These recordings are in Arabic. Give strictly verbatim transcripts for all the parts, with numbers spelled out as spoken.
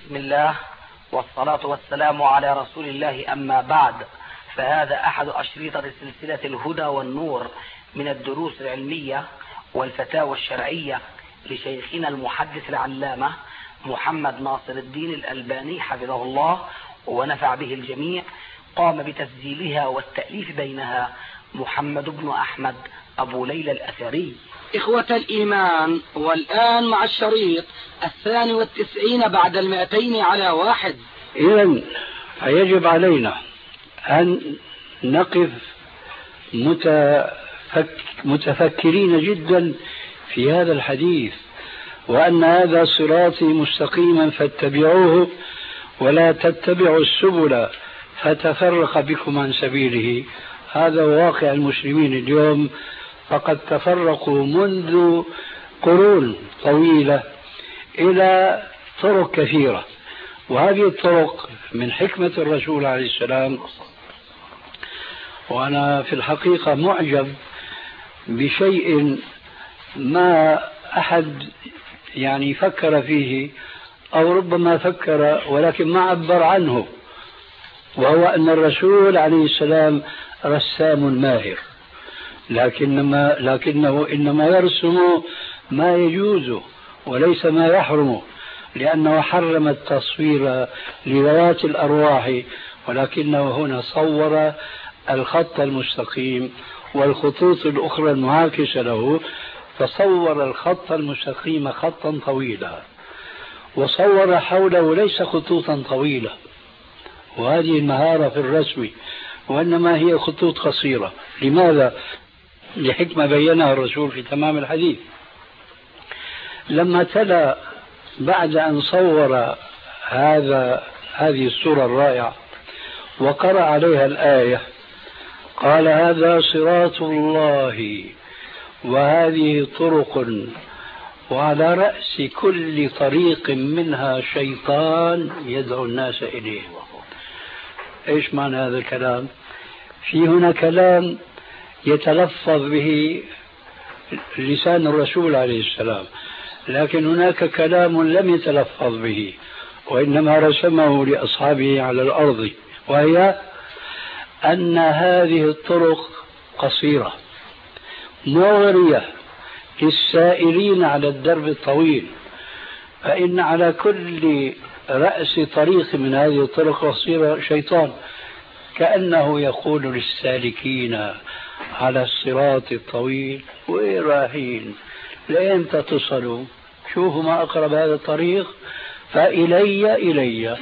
بسم الله والصلاة والسلام على رسول الله، أما بعد، فهذا أحد أشرطة سلسلة الهدى والنور من الدروس العلمية والفتاوى الشرعية لشيخنا المحدث العلامة محمد ناصر الدين الألباني حفظه الله ونفع به الجميع. قام بتسجيلها والتأليف بينها محمد بن أحمد أبو ليلى الأثري. إخوة الإيمان، والآن مع الشريط الثاني والتسعين بعد المئتين على واحد. إذن فيجب علينا أن نقف متفك متفكرين جدا في هذا الحديث، وأن هذا صراطي مستقيما فاتبعوه ولا تتبعوا السبل فتفرق بكم عن سبيله. هذا واقع المسلمين اليوم، فقد تفرقوا منذ قرون طويلة إلى طرق كثيرة، وهذه الطرق من حكمة الرسول عليه السلام. وأنا في الحقيقة معجب بشيء ما أحد يعني فكر فيه، أو ربما فكر ولكن ما عبر عنه، وهو أن الرسول عليه السلام رسام ماهر، لكنما لكنه إنما يرسم ما يجوز وليس ما يحرم، لأنه حرم التصوير لذوات الأرواح، ولكنه هنا صور الخط المستقيم والخطوط الأخرى المعاكسة له، فصور الخط المستقيم خطا طويلا، وصور حوله ليس خطوطا طويلة، وهذه المهارة في الرسم، وإنما هي خطوط قصيرة. لماذا؟ لحكمة بينها الرسول في تمام الحديث. لما تلا بعد أن صور هذا هذه الصورة الرائعة وقرأ عليها الآية، قال: هذا صراط الله وهذه طرق وعلى رأس كل طريق منها شيطان يدعو الناس إليه. إيش معنى هذا الكلام؟ في هنا كلام يتلفظ به لسان الرسول عليه السلام، لكن هناك كلام لم يتلفظ به وإنما رسمه لأصحابه على الأرض، وهي أن هذه الطرق قصيرة مغرية للسائرين على الدرب الطويل، فإن على كل رأس طريق من هذه الطرق القصيرة شيطان، كأنه يقول للسالكين على الصراط الطويل: وين رايحين؟ لأين تصلوا؟ شوفوا ما أقرب هذا الطريق، فإلي إلي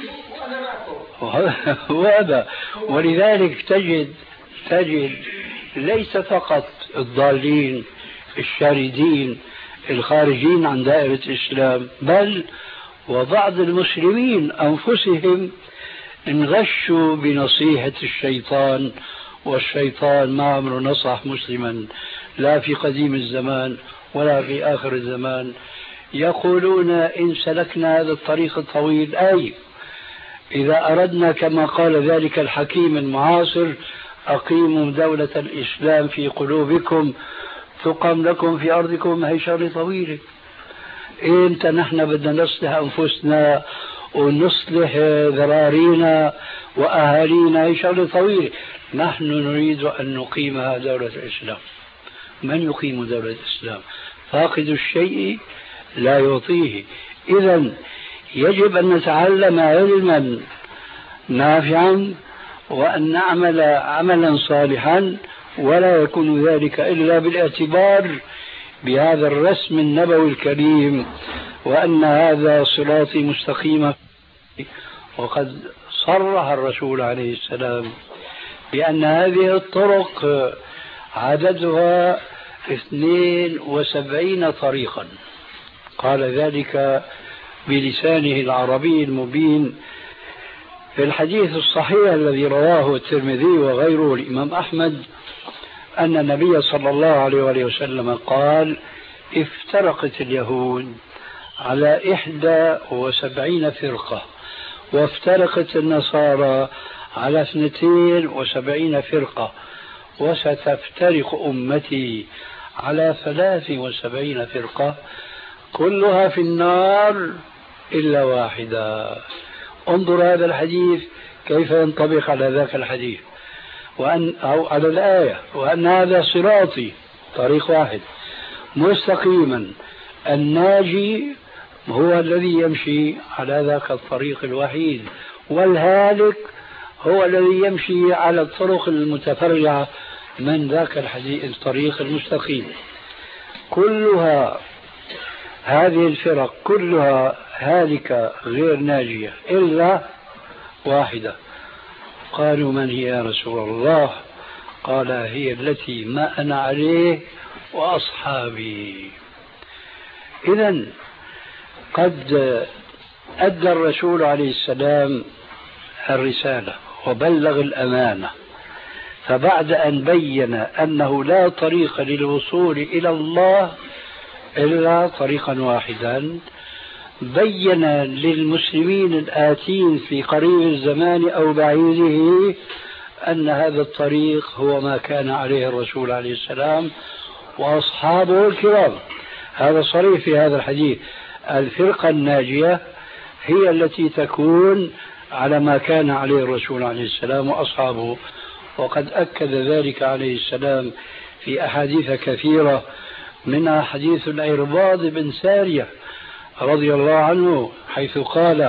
وهذا. ولذلك تجد تجد ليس فقط الضالين الشاردين الخارجين عن دائرة الإسلام، بل وبعض المسلمين أنفسهم انغشوا بنصيحة الشيطان، والشيطان ما عمره نصح مسلما لا في قديم الزمان ولا في آخر الزمان. يقولون: إن سلكنا هذا الطريق الطويل، أي إذا أردنا كما قال ذلك الحكيم المعاصر: أقيموا دولة الإسلام في قلوبكم تقام لكم في أرضكم، هي شغلة طويلة. إمتى نحن بدنا نصلح أنفسنا ونصلح ذرارينا وأهالينا؟ هي شغلة طويلة. نحن نريد أن نقيمها دولة الإسلام. من يقيم دولة الإسلام؟ فاقد الشيء لا يعطيه. إذن يجب أن نتعلم علما نافعا وأن نعمل عملا صالحا، ولا يكون ذلك إلا بالاعتبار بهذا الرسم النبوي الكريم، وأن هذا صراطي مستقيما. وقد صرح الرسول عليه السلام بأن هذه الطرق عددها اثنين وسبعين طريقا، قال ذلك بلسانه العربي المبين في الحديث الصحيح الذي رواه الترمذي وغيره الإمام أحمد، أن النبي صلى الله عليه وآله وسلم قال: افترقت اليهود على إحدى وسبعين فرقة، وافترقت النصارى على اثنتين وسبعين فرقة، وستفترق أمتي على ثلاث وسبعين فرقة، كلها في النار إلا واحدة. انظر هذا الحديث كيف ينطبق على ذاك الحديث، وأن أو على الآية، وأن هذا صراطي طريق واحد مستقيما، الناجي هو الذي يمشي على ذاك الطريق الوحيد، والهالك هو الذي يمشي على الطرق المتفرعة من ذاك الحديث الطريق المستقيم. كلها هذه الفرق كلها هالكة غير ناجية إلا واحدة. قالوا من هي يا رسول الله؟ قال هي التي ما أنا عليه وأصحابي. إذن قد أدى الرسول عليه السلام الرسالة وبلغ الأمانة، فبعد أن بين أنه لا طريق للوصول إلى الله إلا طريقا واحدا، بين للمسلمين الآتين في قريب الزمان أو بعيده أن هذا الطريق هو ما كان عليه الرسول عليه السلام وأصحابه الكرام. هذا صريح في هذا الحديث، الفرقة الناجية هي التي تكون على ما كان عليه الرسول عليه السلام وأصحابه، وقد أكد ذلك عليه السلام في أحاديث كثيرة، منها حديث العرباض بن سارية رضي الله عنه، حيث قال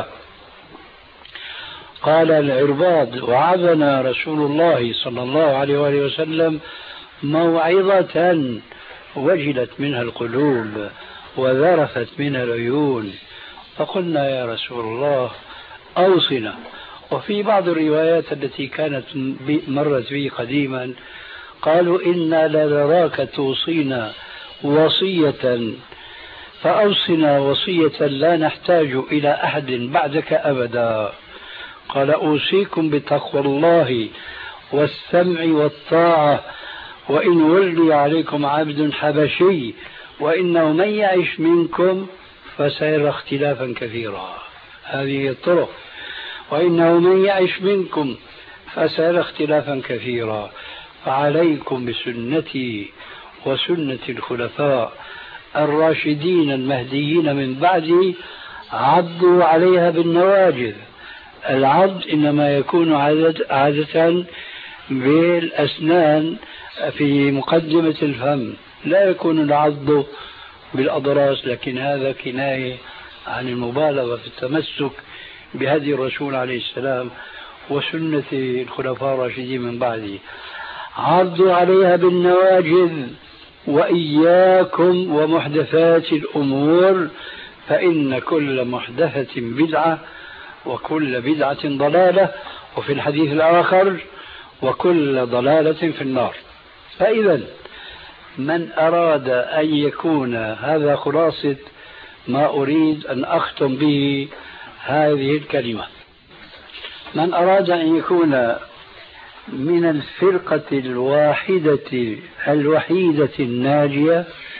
قال العرباض: وعظنا رسول الله صلى الله عليه وآله وسلم موعظة وجلت منها القلوب وذرفت منها العيون، فقلنا يا رسول الله أوصنا. وفي بعض الروايات التي كانت مرت بي قديما قالوا: إنا لنراك توصينا وصية فأوصنا وصية لا نحتاج إلى أحد بعدك أبدا. قال: أوصيكم بتقوى الله والسمع والطاعة، وإن ولي عليكم عبد حبشي وإنه من يعش منكم فسيرى اختلافا كثيرا. هذه الطرق: وإنه من يعش منكم فسيرى اختلافا كثيرا، فعليكم بسنتي وسنة الخلفاء الراشدين المهديين من بعدي، عضوا عليها بالنواجذ. العض إنما يكون عادة بالأسنان في مقدمة الفم، لا يكون العض بالأضراس، لكن هذا كناية عن المبالغة في التمسك بهدي الرسول عليه السلام وسنة الخلفاء الراشدين من بعده. عضوا عليها بالنواجذ، وإياكم ومحدثات الأمور فإن كل محدثة بدعة وكل بدعة ضلالة، وفي الحديث الآخر: وكل ضلالة في النار. فإذا من أراد أن يكون، هذا خلاصة ما أريد أن أختم به هذه الكلمة، من أراد أن يكون من الفرقة الواحدة الوحيدة الناجية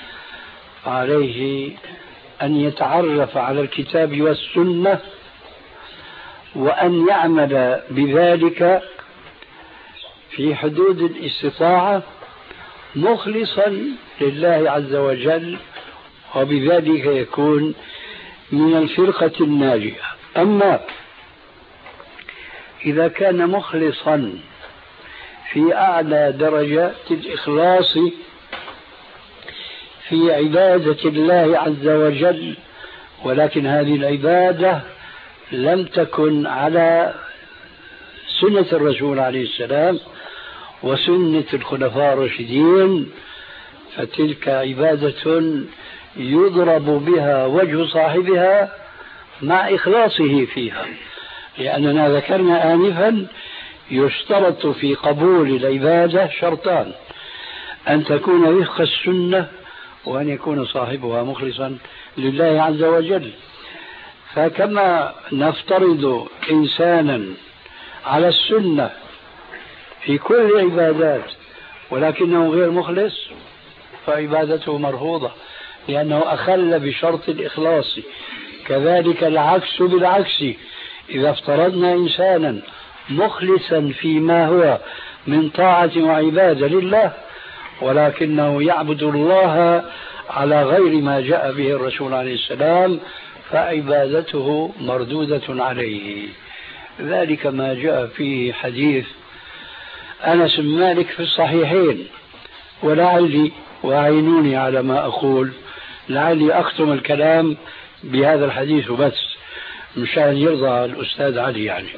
عليه أن يتعرف على الكتاب والسنة، وأن يعمل بذلك في حدود الاستطاعة مخلصا لله عز وجل، وبذلك يكون من الفرقة الناجية. أما إذا كان مخلصا في أعلى درجات الإخلاص في عبادة الله عز وجل، ولكن هذه العبادة لم تكن على سنة الرسول عليه السلام وسنة الخلفاء الراشدين، فتلك عبادة يضرب بها وجه صاحبها مع إخلاصه فيها، لأننا ذكرنا آنفا يشترط في قبول العبادة شرطان: أن تكون وفق السنة، وأن يكون صاحبها مخلصا لله عز وجل. فكما نفترض إنسانا على السنة في كل العبادات ولكنه غير مخلص، فعبادته مرفوضة لأنه أخل بشرط الإخلاص. كذلك العكس بالعكس، إذا افترضنا إنسانا مخلصا فيما هو من طاعة وعبادة لله ولكنه يعبد الله على غير ما جاء به الرسول عليه السلام، فعبادته مردودة عليه. ذلك ما جاء في حديث أنس بن مالك في الصحيحين. ولعلي، وعينوني على ما أقول، لعلي أختم الكلام بهذا الحديث بس مشان يرضى الأستاذ علي. يعني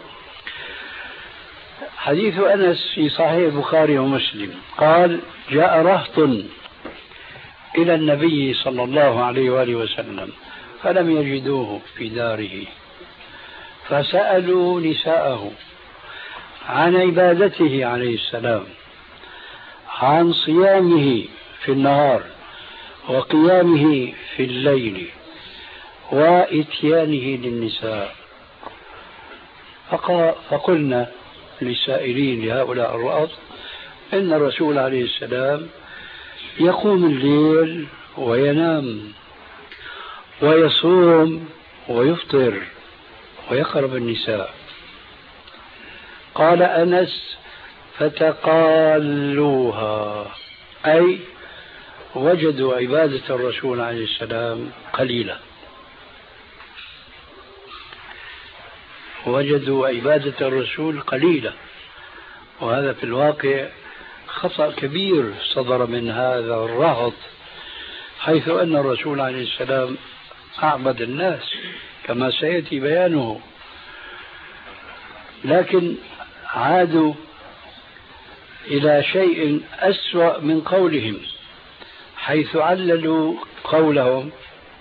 حديث أنس في صحيح البخاري ومسلم قال: جاء رهط إلى النبي صلى الله عليه وآله وسلم فلم يجدوه في داره، فسألوا نساءه عن عبادته عليه السلام، عن صيامه في النهار وقيامه في الليل وإتيانه للنساء. فقلنا للسائلين لهؤلاء الرهط إن الرسول عليه السلام يقوم الليل وينام ويصوم ويفطر ويقرب النساء. قال أنس: فتقالوها، أي وجدوا عبادة الرسول عليه السلام قليلة، وجدوا عبادة الرسول قليلة. وهذا في الواقع خطأ كبير صدر من هذا الرهط، حيث أن الرسول عليه السلام أعبد الناس كما سيأتي بيانه. لكن عادوا إلى شيء أسوأ من قولهم، حيث عللوا قولهم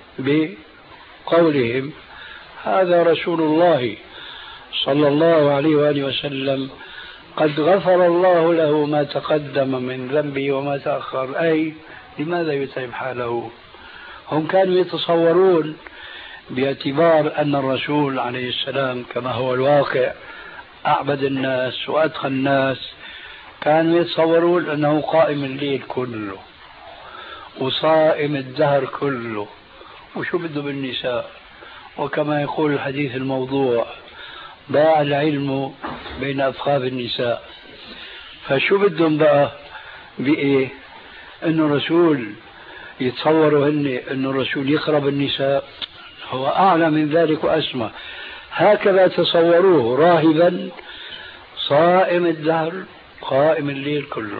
بقولهم: هذا رسول الله صلى الله عليه وآله وسلم قد غفر الله له ما تقدم من ذنبه وما تأخر. أي لماذا يتعب حاله؟ هم كانوا يتصورون باعتبار أن الرسول عليه السلام كما هو الواقع أعبد الناس وأتقى الناس، كانوا يتصورون أنه قائم الليل كله وصائم الدهر كله، وشو بده بالنساء؟ وكما يقول الحديث الموضوع: ضاع العلم بين أفخاذ النساء. فشو بدهم بقى بإيه؟ أنه الرسول يتصوروا هن أنه الرسول يقرب النساء؟ هو أعلى من ذلك وأسمى. هكذا تصوروه راهبا صائم الدهر قائم الليل كله.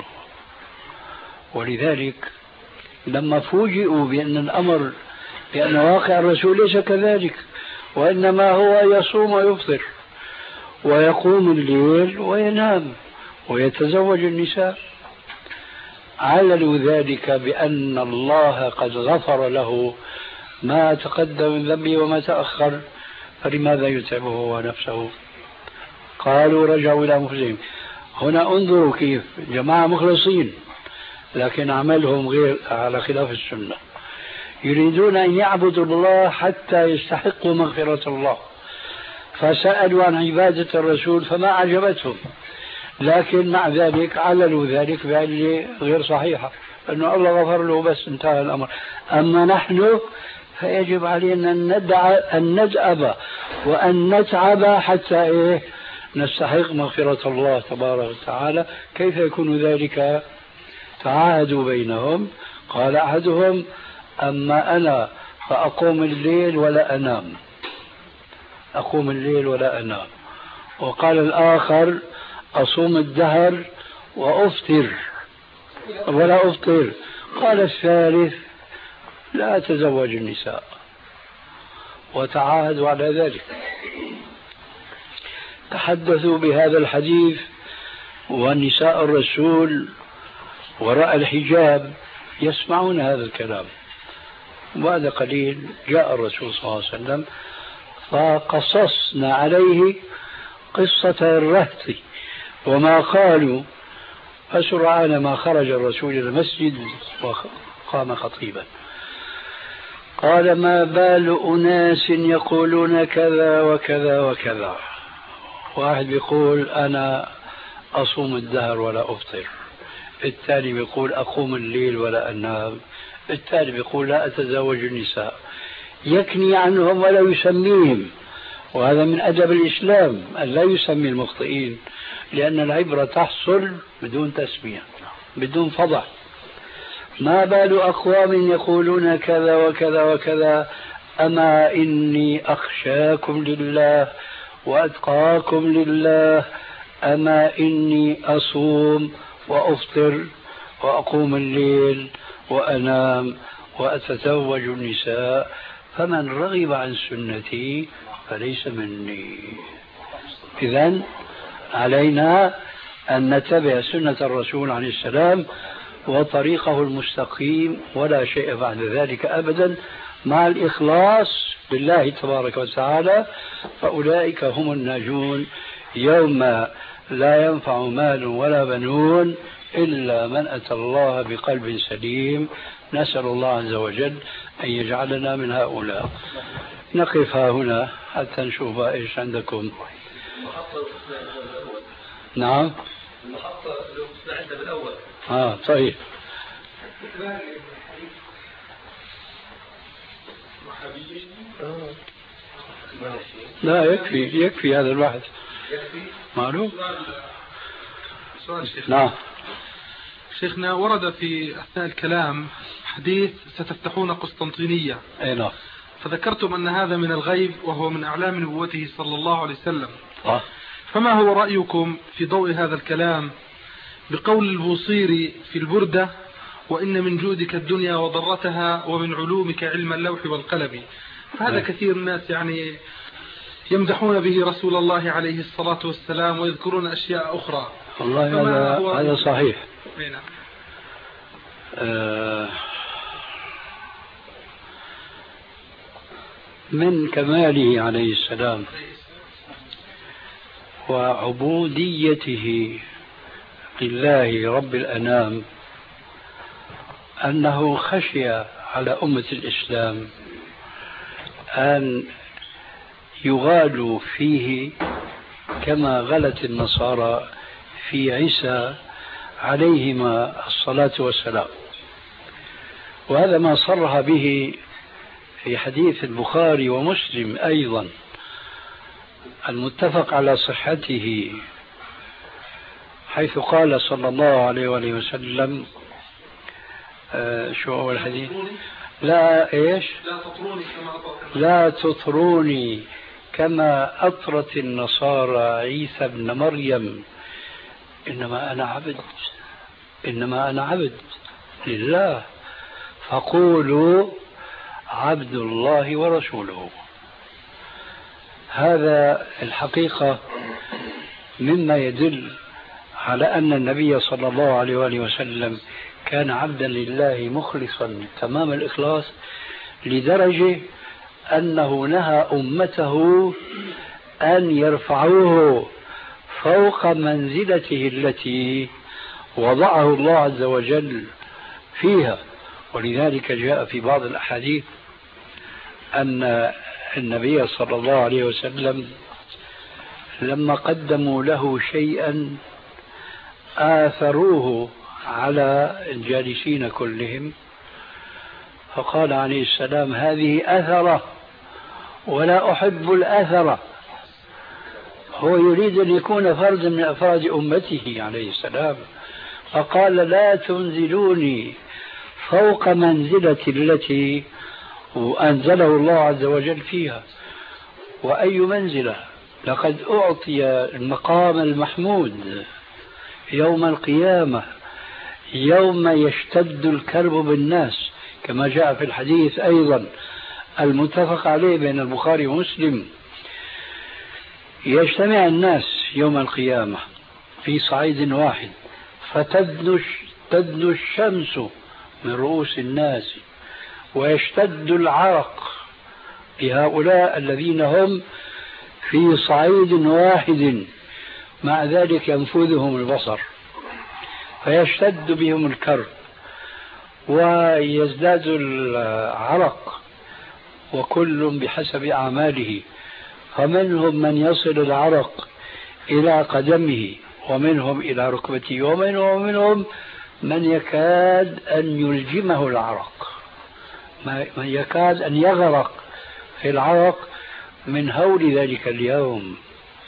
ولذلك لما فوجئوا بأن الأمر بأن واقع الرسول ليس كذلك، وإنما هو يصوم ويفطر ويقوم الليل وينام ويتزوج النساء، عللوا ذلك بأن الله قد غفر له ما تقدم من ذنبه وما تأخر، فلماذا يتعبه هو نفسه؟ قالوا رجعوا إلى أنفسهم. هنا انظروا كيف جماعة مخلصين، لكن عملهم غير على خلاف السنة، يريدون أن يعبدوا الله حتى يستحقوا مغفرة الله، فسألوا عن عبادة الرسول فما عجبتهم، لكن مع ذلك عللوا ذلك بعلة غير صحيحة، أنه الله غفر له بس انتهى الأمر. أما نحن فيجب علينا أن ندعى أن ندأب وأن نتعب حتى إيه نستحق مغفرة الله تبارك وتعالى. كيف يكون ذلك؟ تعاهدوا بينهم. قال أحدهم: أما أنا فأقوم الليل ولا أنام، أقوم الليل ولا أنام. وقال الآخر: أصوم الدهر وأفطر ولا أفطر. قال الثالث: لا أتزوج النساء. وتعاهدوا على ذلك. تحدثوا بهذا الحديث ونساء الرسول وراء الحجاب يسمعون هذا الكلام. وبعد قليل جاء الرسول صلى الله عليه وسلم فقصصنا عليه قصة الرهط وما قالوا. فسرعان ما خرج الرسول إلى المسجد وقام خطيبا قال: ما بال أناس يقولون كذا وكذا وكذا. واحد بيقول أنا أصوم الدهر ولا أفطر، الثاني بيقول أقوم الليل ولا أنام، الثالث بيقول لا أتزوج النساء، يكني عنهم ولا يسميهم. وهذا من أدب الإسلام أن لا يسمي المخطئين، لأن العبرة تحصل بدون تسمية بدون فضح. ما بال أقوام يقولون كذا وكذا وكذا، أما إني أخشاكم لله وأتقاكم لله، أما إني أصوم وأفطر وأقوم الليل وأنام وأتزوج النساء، فمن رغب عن سنتي فليس مني. إذن علينا أن نتبع سنة الرسول عليه السلام وطريقه المستقيم، ولا شيء بعد ذلك أبدا، مع الإخلاص لله تبارك وتعالى، فأولئك هم الناجون يوم لا ينفع مال ولا بنون إلا من أتى الله بقلب سليم. نسأل الله عز وجل أن يجعلنا من هؤلاء. نقف هنا حتى نشوف إيش عندكم. نعم. آه طيب. لا يكفي يكفي هذا الواحد معلوم. نعم. شيخنا، ورد في أثناء الكلام حديث ستفتحون قسطنطينية. أي نعم. فذكرتم أن هذا من الغيب وهو من أعلام نبوته صلى الله عليه وسلم. آه. فما هو رأيكم في ضوء هذا الكلام بقول البوصيري في البردة: وإن من جودك الدنيا وضرتها ومن علومك علم اللوح والقلم؟ فهذا كثير الناس يعني يمدحون به رسول الله عليه الصلاة والسلام ويذكرون أشياء أخرى. والله هذا هذا صحيح. نعم. آه من كماله عليه السلام وعبوديته لله رب الأنام أنه خشي على أمة الإسلام أن يغالوا فيه كما غلت النصارى في عيسى عليهما الصلاة والسلام. وهذا ما صرح به في حديث البخاري ومسلم أيضا المتفق على صحته، حيث قال صلى الله عليه وآله وسلم آه شو هو الحديث؟ لا إيش؟ لا تطروني كما أطرت لا تطروني كما أطرت النصارى عيسى ابن مريم، إنما أنا عبد، إنما أنا عبد لله، فقولوا عبد الله ورسوله. هذا الحقيقة مما يدل على أن النبي صلى الله عليه وآله وسلم كان عبدا لله مخلصا تمام الإخلاص، لدرجة أنه نهى أمته أن يرفعوه فوق منزلته التي وضعه الله عز وجل فيها. ولذلك جاء في بعض الأحاديث أن النبي صلى الله عليه وسلم لما قدموا له شيئا آثروه على الجالسين كلهم، فقال عليه السلام: هذه أثرة ولا أحب الأثرة. هو يريد أن يكون فردا من أفراد أمته عليه السلام، فقال: لا تنزلوني فوق منزلتي التي أنزله الله عز وجل فيها. وأي منزلة؟ لقد أعطي المقام المحمود يوم القيامة، يوم يشتد الكرب بالناس، كما جاء في الحديث أيضا المتفق عليه بين البخاري ومسلم. يجتمع الناس يوم القيامة في صعيد واحد، فتدنو تدنو الشمس من رؤوس الناس، ويشتد العرق لهؤلاء الذين هم في صعيد واحد، مع ذلك ينفذهم البصر، فيشتد بهم الكرب ويزداد العرق، وكل بحسب أعماله. فمنهم من يصل العرق إلى قدمه، ومنهم إلى ركبته، ومنهم, ومنهم من يكاد أن يلجمه العرق، من يكاد أن يغرق في العرق من هول ذلك اليوم.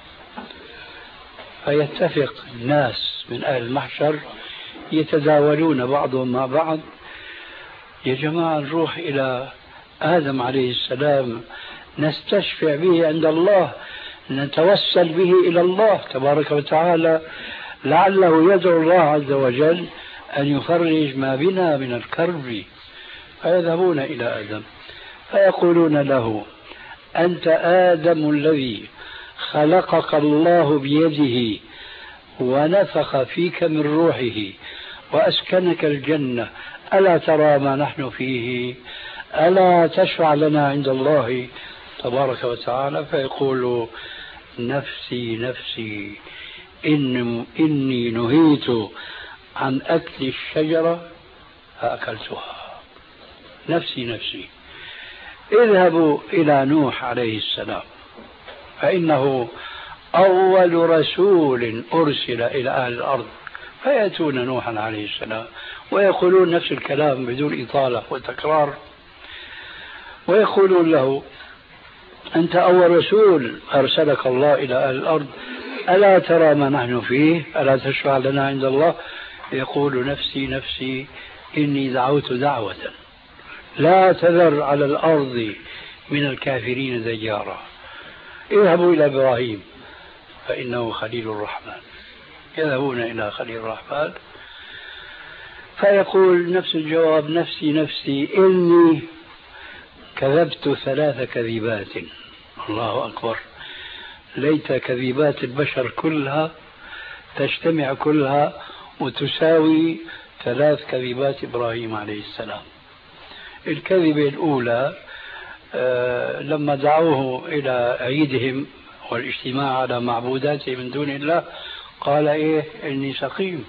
فيتفق الناس من أهل المحشر يتداولون بعضهم مع بعض: يا جماعة نروح إلى آدم عليه السلام نستشفع به عند الله، نتوسل به إلى الله تبارك وتعالى، لعله يدعو الله عز وجل أن يفرج ما بنا من الكرب. فيذهبون إلى آدم فيقولون له: أنت آدم الذي خلقك الله بيده ونفخ فيك من روحه وأسكنك الجنة، ألا ترى ما نحن فيه؟ ألا تشفع لنا عند الله تبارك وتعالى؟ فيقول: نفسي نفسي، إن إني نهيت عن أكل الشجرة فأكلتها. نفسي نفسي. اذهبوا إلى نوح عليه السلام، فإنه أول رسول أرسل إلى أهل الأرض، فيأتون نوحا عليه السلام ويقولون نفس الكلام بدون إطالة وتكرار، ويقولون له: أنت أول رسول أرسلك الله إلى أهل الأرض، ألا ترى ما نحن فيه؟ ألا تشفع لنا عند الله؟ يقول: نفسي نفسي، إني دعوت دعوة لا تذر على الأرض من الكافرين ديارا. اذهبوا إلى إبراهيم فإنه خليل الرحمن. يذهبون إلى خليل الرحمن فيقول نفس الجواب: نفسي نفسي، إني كذبت ثلاث كذبات. الله أكبر، ليت كذبات البشر كلها تجتمع كلها وتساوي ثلاث كذبات إبراهيم عليه السلام. الكذبة الأولى آه لما دعوه إلى عيدهم والاجتماع على معبوداته من دون الله قال: إيه إني سقيم.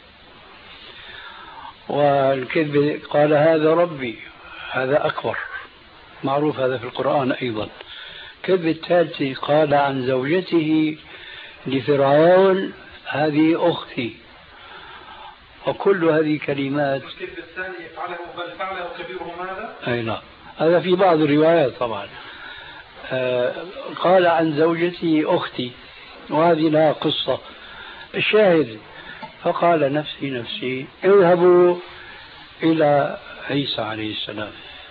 والكذبة قال: هذا ربي، هذا أكبر، معروف هذا في القرآن أيضا. كذب الثالث قال عن زوجته لفرعون: هذه أختي. وكل هذه كلمات. الكذب الثاني يفعله بل فعله كبيرهم هذا؟ أي نعم، هذا في بعض الروايات طبعا. آه قال عن زوجتي أختي، وهذه لها قصة. الشاهد فقال: نفسي نفسي. اذهبوا إلى عيسى عليه السلام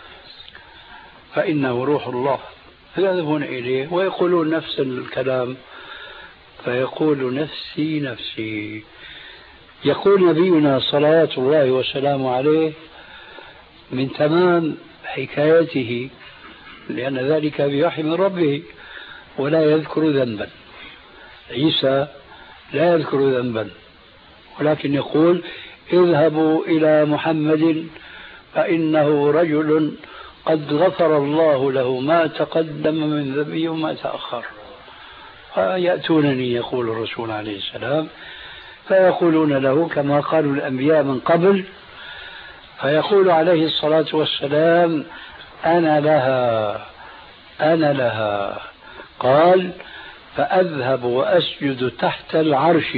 فإنه روح الله. فيذهبون إليه ويقولون نفس الكلام، فيقول: نفسي نفسي. يقول نبينا صلوات الله وسلامه عليه من تمام حكايته، لأن ذلك بوحي من ربه، ولا يذكر ذنبا. عيسى لا يذكر ذنبا، ولكن يقول: اذهبوا إلى محمد فإنه رجل قد غفر الله له ما تقدم من ذنبه وما تأخر. فيأتونني، يقول الرسول عليه السلام، فيقولون له كما قالوا الأنبياء من قبل، فيقول عليه الصلاة والسلام: أنا لها أنا لها. قال: فأذهب وأسجد تحت العرش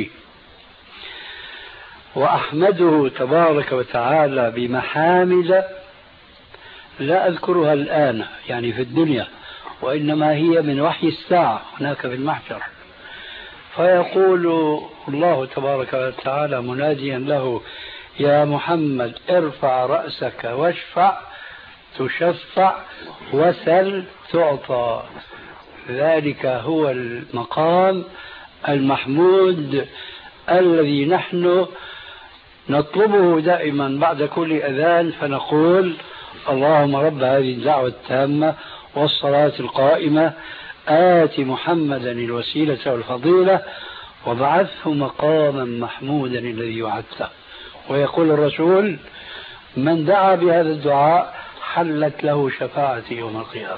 وأحمده تبارك وتعالى بمحامد لا أذكرها الآن يعني في الدنيا، وإنما هي من وحي الساعة هناك في المحشر. فيقول الله تبارك وتعالى مناديا له: يا محمد ارفع رأسك واشفع تشفع وسل تعطى. ذلك هو المقام المحمود الذي نحن نطلبه دائما بعد كل أذان، فنقول: اللهم رب هذه الدعوة التامة والصلاة القائمة آت محمدا الوسيلة والفضيلة وابعثه مقاما محمودا الذي وعدته. ويقول الرسول: من دعا بهذا الدعاء حلت له شفاعتي يوم القيامة.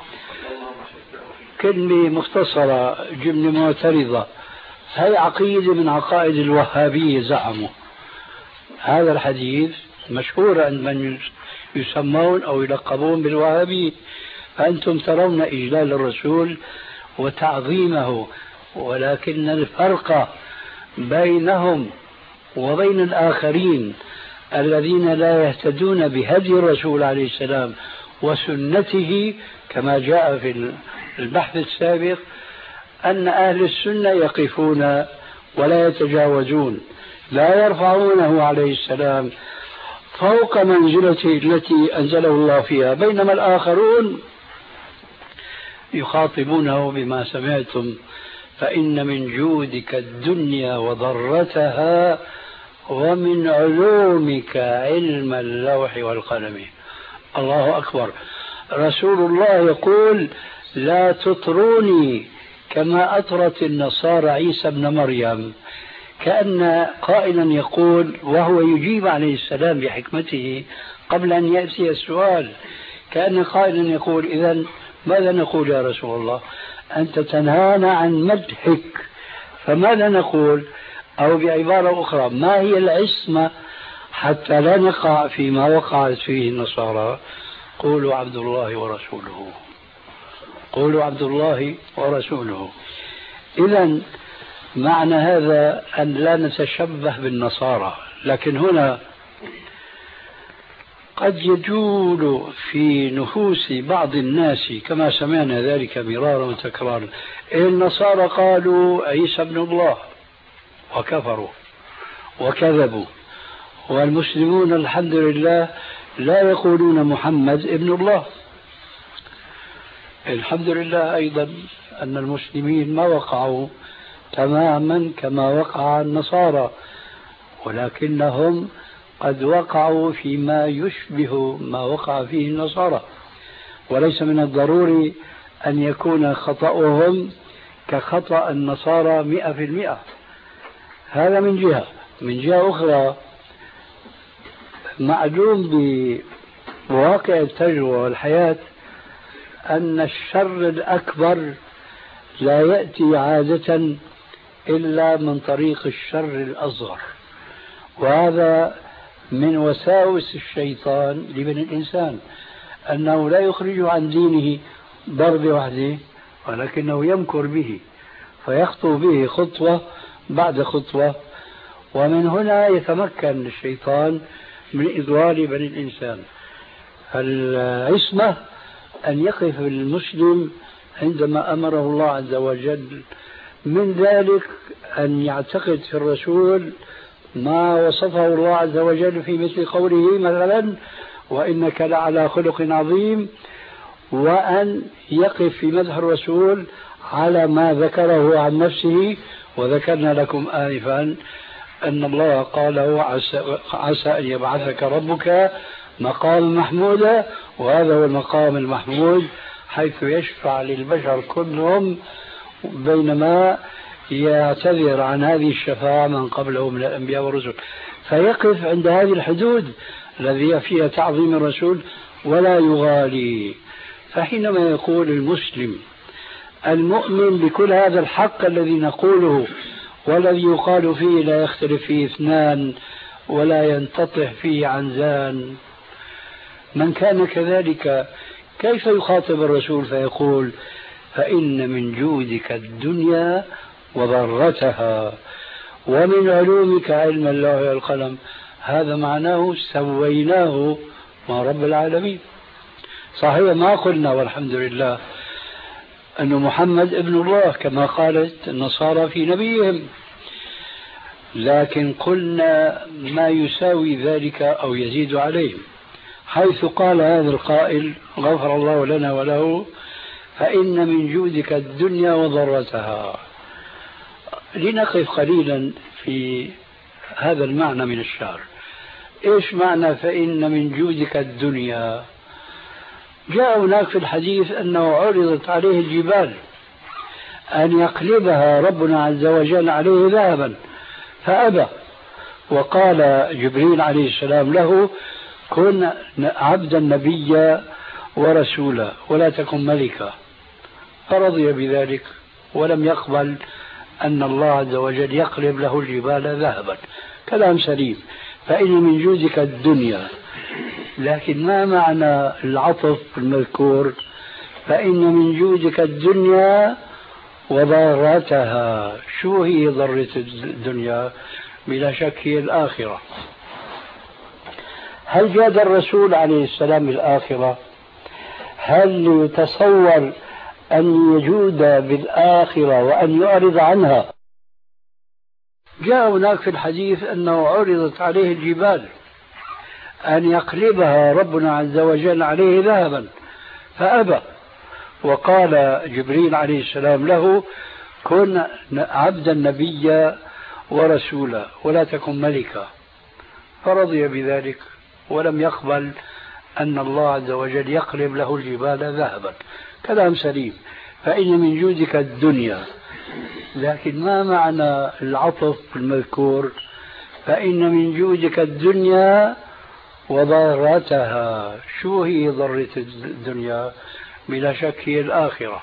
كلمة مختصرة جملة معترضة، هذه عقيدة من عقائد الوهابية زعموا. هذا الحديث مشهور عند من يسمون أو يلقبون بالوهابية. فأنتم ترون إجلال الرسول وتعظيمه، ولكن الفرق بينهم وبين الآخرين الذين لا يهتدون بهدي الرسول عليه السلام وسنته كما جاء في البحث السابق أن أهل السنة يقفون ولا يتجاوزون، لا يرفعونه عليه السلام فوق منزلته التي أنزله الله فيها، بينما الآخرون يخاطبونه بما سمعتم فإن من جودك الدنيا وضرتها ومن علومك علم اللوح والقلم. الله أكبر. رسول الله يقول لا تطروني كما أطرت النصارى عيسى ابن مريم، كأن قائلا يقول وهو يجيب عليه السلام بحكمته قبل أن يأتي السؤال، كأن قائلا يقول إذن ماذا نقول يا رسول الله؟ أنت تنهانا عن مدحك، فماذا نقول؟ أو بعبارة أخرى، ما هي العصمة حتى لا نقع فيما وقعت فيه النصارى؟ قولوا عبد الله ورسوله، قولوا عبد الله ورسوله. إذن معنى هذا أن لا نتشبه بالنصارى، لكن هنا قد يجول في نفوس بعض الناس كما سمعنا ذلك مرارا وتكرارا، النصارى قالوا عيسى ابن الله وكفروا وكذبوا، والمسلمون الحمد لله لا يقولون محمد ابن الله. الحمد لله أيضا أن المسلمين ما وقعوا تماما كما وقع النصارى، ولكنهم قد وقعوا فيما يشبه ما وقع فيه النصارى، وليس من الضروري أن يكون خطأهم كخطأ النصارى مئة في المئة. هذا من جهة. من جهة أخرى معلوم بواقع التجربة والحياة أن الشر الأكبر لا يأتي عادة إلا من طريق الشر الأصغر، وهذا من وساوس الشيطان لبني الإنسان، أنه لا يخرج عن دينه ضربة واحدة، ولكنه يمكر به فيخطو به خطوة بعد خطوة، ومن هنا يتمكن الشيطان من إضلال بني الإنسان. فالعصمة أن يقف المسلم عندما أمره الله عز وجل، من ذلك أن يعتقد في الرسول ما وصفه الله عز وجل في مثل قوله مثلا وإنك لعلى خلق عظيم، وأن يقف في مدح الرسول على ما ذكره عن نفسه. وذكرنا لكم آنفا أن الله قاله عسى, عسى أن يبعثك ربك مقام محمودا، وهذا هو المقام المحمود حيث يشفع للبشر كلهم، بينما يعتذر عن هذه الشفاعة من قبله من الأنبياء والرسل، فيقف عند هذه الحدود الذي فيها تعظيم الرسول ولا يغالي. فحينما يقول المسلم المؤمن بكل هذا الحق الذي نقوله والذي يقال فيه لا يختلف فيه اثنان ولا ينتطح فيه عنزان، من كان كذلك كيف يخاطب الرسول فيقول فإن من جودك الدنيا وضرتها ومن علومك علم اللوح والقلم؟ هذا معناه سويناه مع رب العالمين. صحيح ما قلنا والحمد لله أن محمد ابن الله كما قالت النصارى في نبيهم، لكن قلنا ما يساوي ذلك أو يزيد عليه، حيث قال هذا القائل غفر الله لنا وله فإن من جودك الدنيا وضرتها. لنقف قليلا في هذا المعنى من الشعر. إيش معنى فإن من جودك الدنيا؟ جاء هناك في الحديث أنه عرضت عليه الجبال أن يقلبها ربنا عز وجل عليه ذهبا فأبى، وقال جبريل عليه السلام له كن عبدا نبيا ورسولا ولا تكن ملكا، فرضي بذلك ولم يقبل أن الله عز وجل يقلب له الجبال ذهبا. كلام سليم. فإن من جودك الدنيا، لكن ما معنى العطف المذكور فإن من جودك الدنيا وضرتها؟ شو هي ضرة الدنيا؟ بلا شك هي الآخرة. هل جاد الرسول عليه السلام الآخرة؟ هل يتصور أن يجود بالآخرة وأن يعرض عنها؟ جاء هناك في الحديث أنه عرضت عليه الجبال أن يقلبها ربنا عز وجل عليه ذهبا فأبى، وقال جبريل عليه السلام له: كن عبدا نبيا ورسولا ولا تكن ملكا، فرضي بذلك ولم يقبل أن الله عز وجل يقلب له الجبال ذهبا. كلام سليم. فإن من جودك الدنيا، لكن ما معنى العطف المذكور؟ فإن من جودك الدنيا وضرتها. شو هي ضرة الدنيا؟ بلا شك هي الآخرة.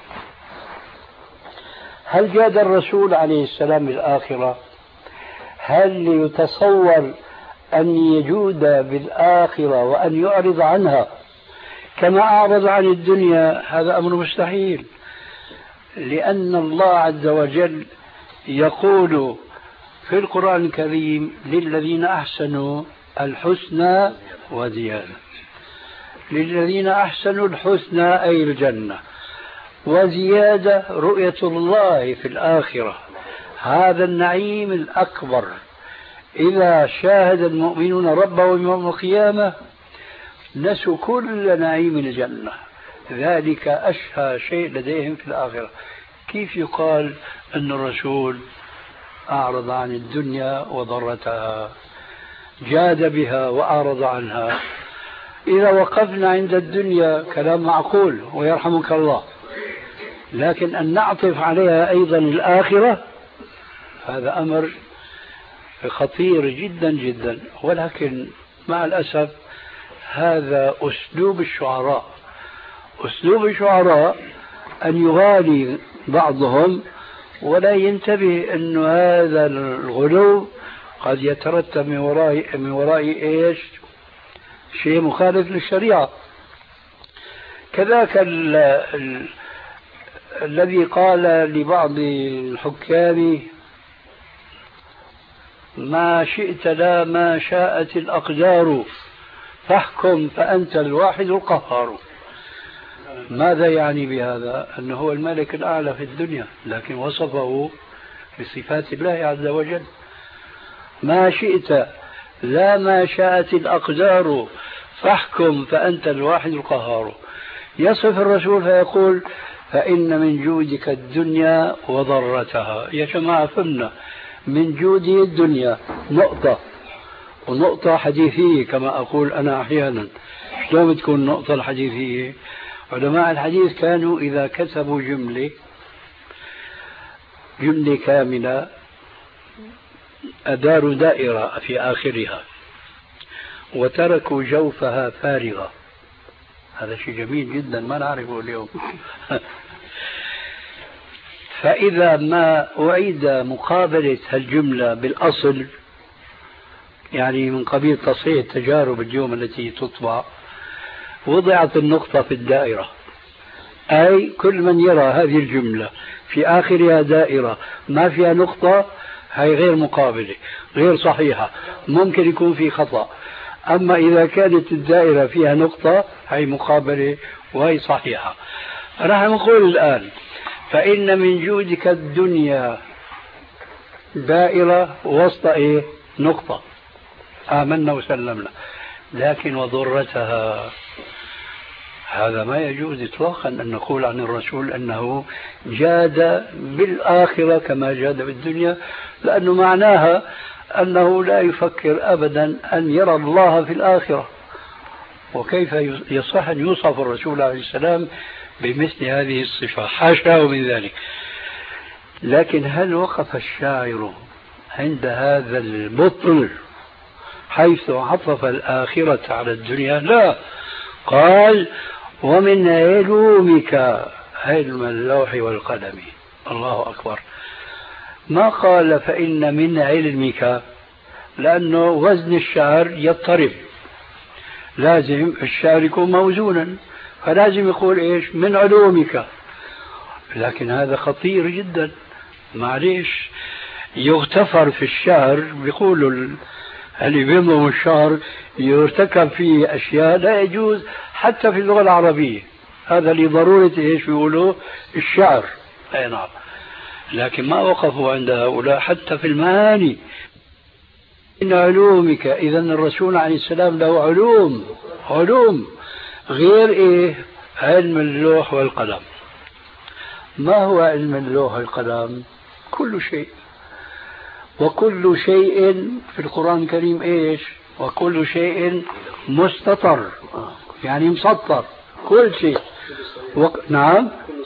هل جاد الرسول عليه السلام بالآخرة؟ هل يتصور أن يجود بالآخرة وأن يعرض عنها كما أعرض عن الدنيا؟ هذا أمر مستحيل، لأن الله عز وجل يقول في القرآن الكريم: للذين أحسنوا الحسنى وزيادة. للذين أحسنوا الحسنى أي الجنة، وزيادة رؤية الله في الآخرة، هذا النعيم الأكبر. إذا شاهد المؤمنون ربهم يوم القيامة نسوا كل نعيم الجنة، ذلك أشهى شيء لديهم في الآخرة. كيف يقال أن الرسول أعرض عن الدنيا وضرتها، جاد بها وأعرض عنها؟ إذا وقفنا عند الدنيا كلام معقول ويرحمك الله، لكن أن نعطف عليها أيضا الآخرة هذا أمر خطير جدا جدا. ولكن مع الأسف هذا أسلوب الشعراء. أسلوب الشعراء أن يغالي بعضهم ولا ينتبه أن هذا الغلو قد يترتب من وراء من وراء إيش؟ شيء مخالف للشريعة. كذاك ال ال الذي قال لبعض الحكام: ما شئت لا ما شاءت الأقدار فاحكم فأنت الواحد القهار. ماذا يعني بهذا؟ أنه هو الملك الأعلى في الدنيا، لكن وصفه بصفات الله عز وجل. ما شئت لا ما شاءت الأقدار فاحكم فأنت الواحد القهار. يصف الرسول فيقول: فإن من جودك الدنيا وضرتها. يا جماعة فهمنا، من جودي الدنيا نقطة، ونقطة حديثية كما أقول أنا أحيانا. شلون بتكون نقطة الحديثية؟ علماء الحديث كانوا إذا كتبوا جملة جملة كاملة أداروا دائرة في آخرها وتركوا جوفها فارغة. هذا شيء جميل جدا ما نعرفه اليوم. فإذا ما أعيد مقابلة هالجملة بالأصل، يعني من قبيل تصحيح التجارب اليوم التي تطبع، وضعت النقطة في الدائرة، أي كل من يرى هذه الجملة في آخرها دائرة ما فيها نقطة هي غير مقابلة، غير صحيحة، ممكن يكون في خطأ. أما إذا كانت الدائرة فيها نقطة هي مقابلة وهي صحيحة. راح نقول الآن: فإن من جودك الدنيا دائرة وسط إيه؟ نقطة، آمنا وسلمنا. لكن وضرتها، هذا ما يجوز إطلاقا أن نقول عن الرسول أنه جاد بالآخرة كما جاد بالدنيا، لأنه معناها أنه لا يفكر أبدا أن يرى الله في الآخرة. وكيف يصح أن يوصف الرسول عليه السلام بمثل هذه الصفة؟ حاشاه من ذلك. لكن هل وقف الشاعر عند هذا البطل حيث عطف الآخرة على الدنيا؟ لا، قال: ومن علومك علم اللوح والقلم. الله أكبر. ما قال فإن من علمك، لأنه وزن الشعر يضطرب، لازم الشعر يكون موزونا، فلازم يقول إيش؟ من علومك. لكن هذا خطير جدا، معليش يغتفر في الشعر. بيقولوا اللي بينظم الشعر يرتكب فيه أشياء لا يجوز حتى في اللغة العربية، هذا لضرورة إيش بيقولوا؟ الشعر. أي نعم. لكن ما وقفوا عند هؤلاء حتى في المعاني. من علومك. إذا الرسول عليه السلام له علوم علوم غير إيه؟ علم اللوح والقلم. ما هو علم اللوح والقلم؟ كل شيء، وكل شيء في القرآن الكريم إيش؟ وكل شيء مستطر، يعني مسطر، كل شيء. وك... نعم،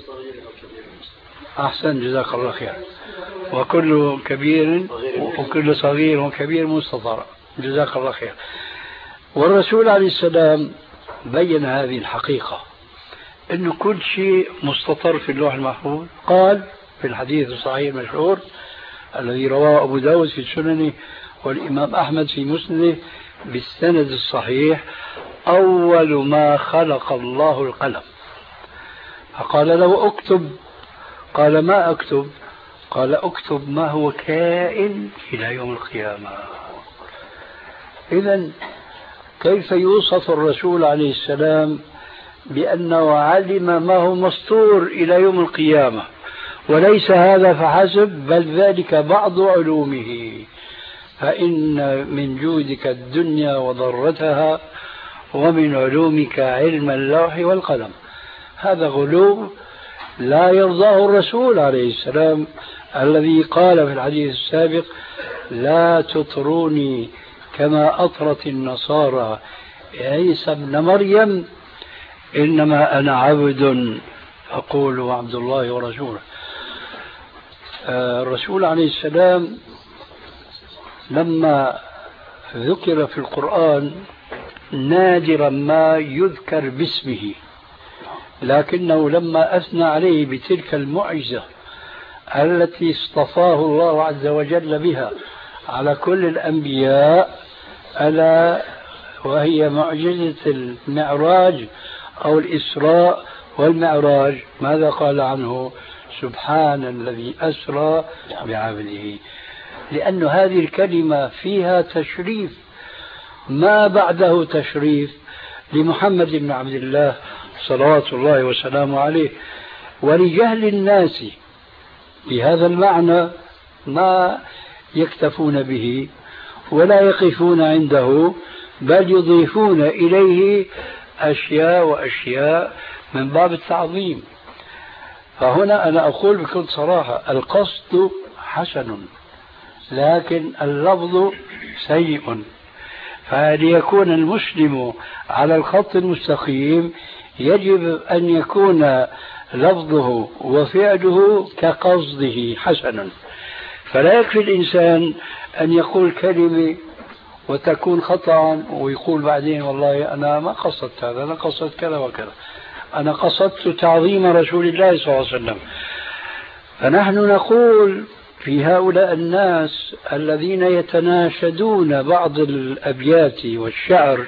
أحسن، جزاك الله خير. وكل كبير وكل صغير وكبير مستطر، جزاك الله خير. والرسول عليه السلام بين هذه الحقيقة، أنه كل شيء مستطر في اللوح المحفوظ. قال في الحديث الصحيح المشهور الذي رواه أبو داود في سننه والإمام أحمد في مسنده بالسند الصحيح: أول ما خلق الله القلم. فقال له: اكتب. قال: ما أكتب؟ قال: اكتب ما هو كائن إلى يوم القيامة. إذن كيف يوصف الرسول عليه السلام بأنه علم ما هو مسطور إلى يوم القيامة؟ وليس هذا فحسب، بل ذلك بعض علومه. فإن من جودك الدنيا وضرتها، ومن علومك علم اللوح والقلم. هذا غلو لا يرضاه الرسول عليه السلام، الذي قال في الحديث السابق: لا تطروني كما أطرت النصارى عيسى ابن مريم، إنما أنا عبد فقولوا عبد الله ورسوله. الرسول عليه السلام لما ذكر في القرآن نادرا ما يذكر باسمه، لكنه لما أثنى عليه بتلك المعجزة التي اصطفاه الله عز وجل بها على كل الأنبياء، ألا وهي معجزة المعراج أو الإسراء والمعراج، ماذا قال عنه؟ سبحان الذي أسرى بعبده. لأن هذه الكلمة فيها تشريف ما بعده تشريف لمحمد بن عبد الله صلوات الله وسلامه عليه. ولجهل الناس بهذا المعنى ما يكتفون به ولا يقفون عنده، بل يضيفون إليه أشياء وأشياء من باب التعظيم. فهنا أنا أقول بكل صراحة: القصد حسن، لكن اللفظ سيء. فليكون المسلم على الخط المستقيم يجب أن يكون لفظه وفعله كقصده حسنا. فلا يكفي الإنسان أن يقول كلمة وتكون خطأ ويقول بعدين: والله أنا ما قصدت هذا، أنا قصدت كذا وكذا، أنا قصدت تعظيم رسول الله صلى الله عليه وسلم. فنحن نقول في هؤلاء الناس الذين يتناشدون بعض الأبيات والشعر،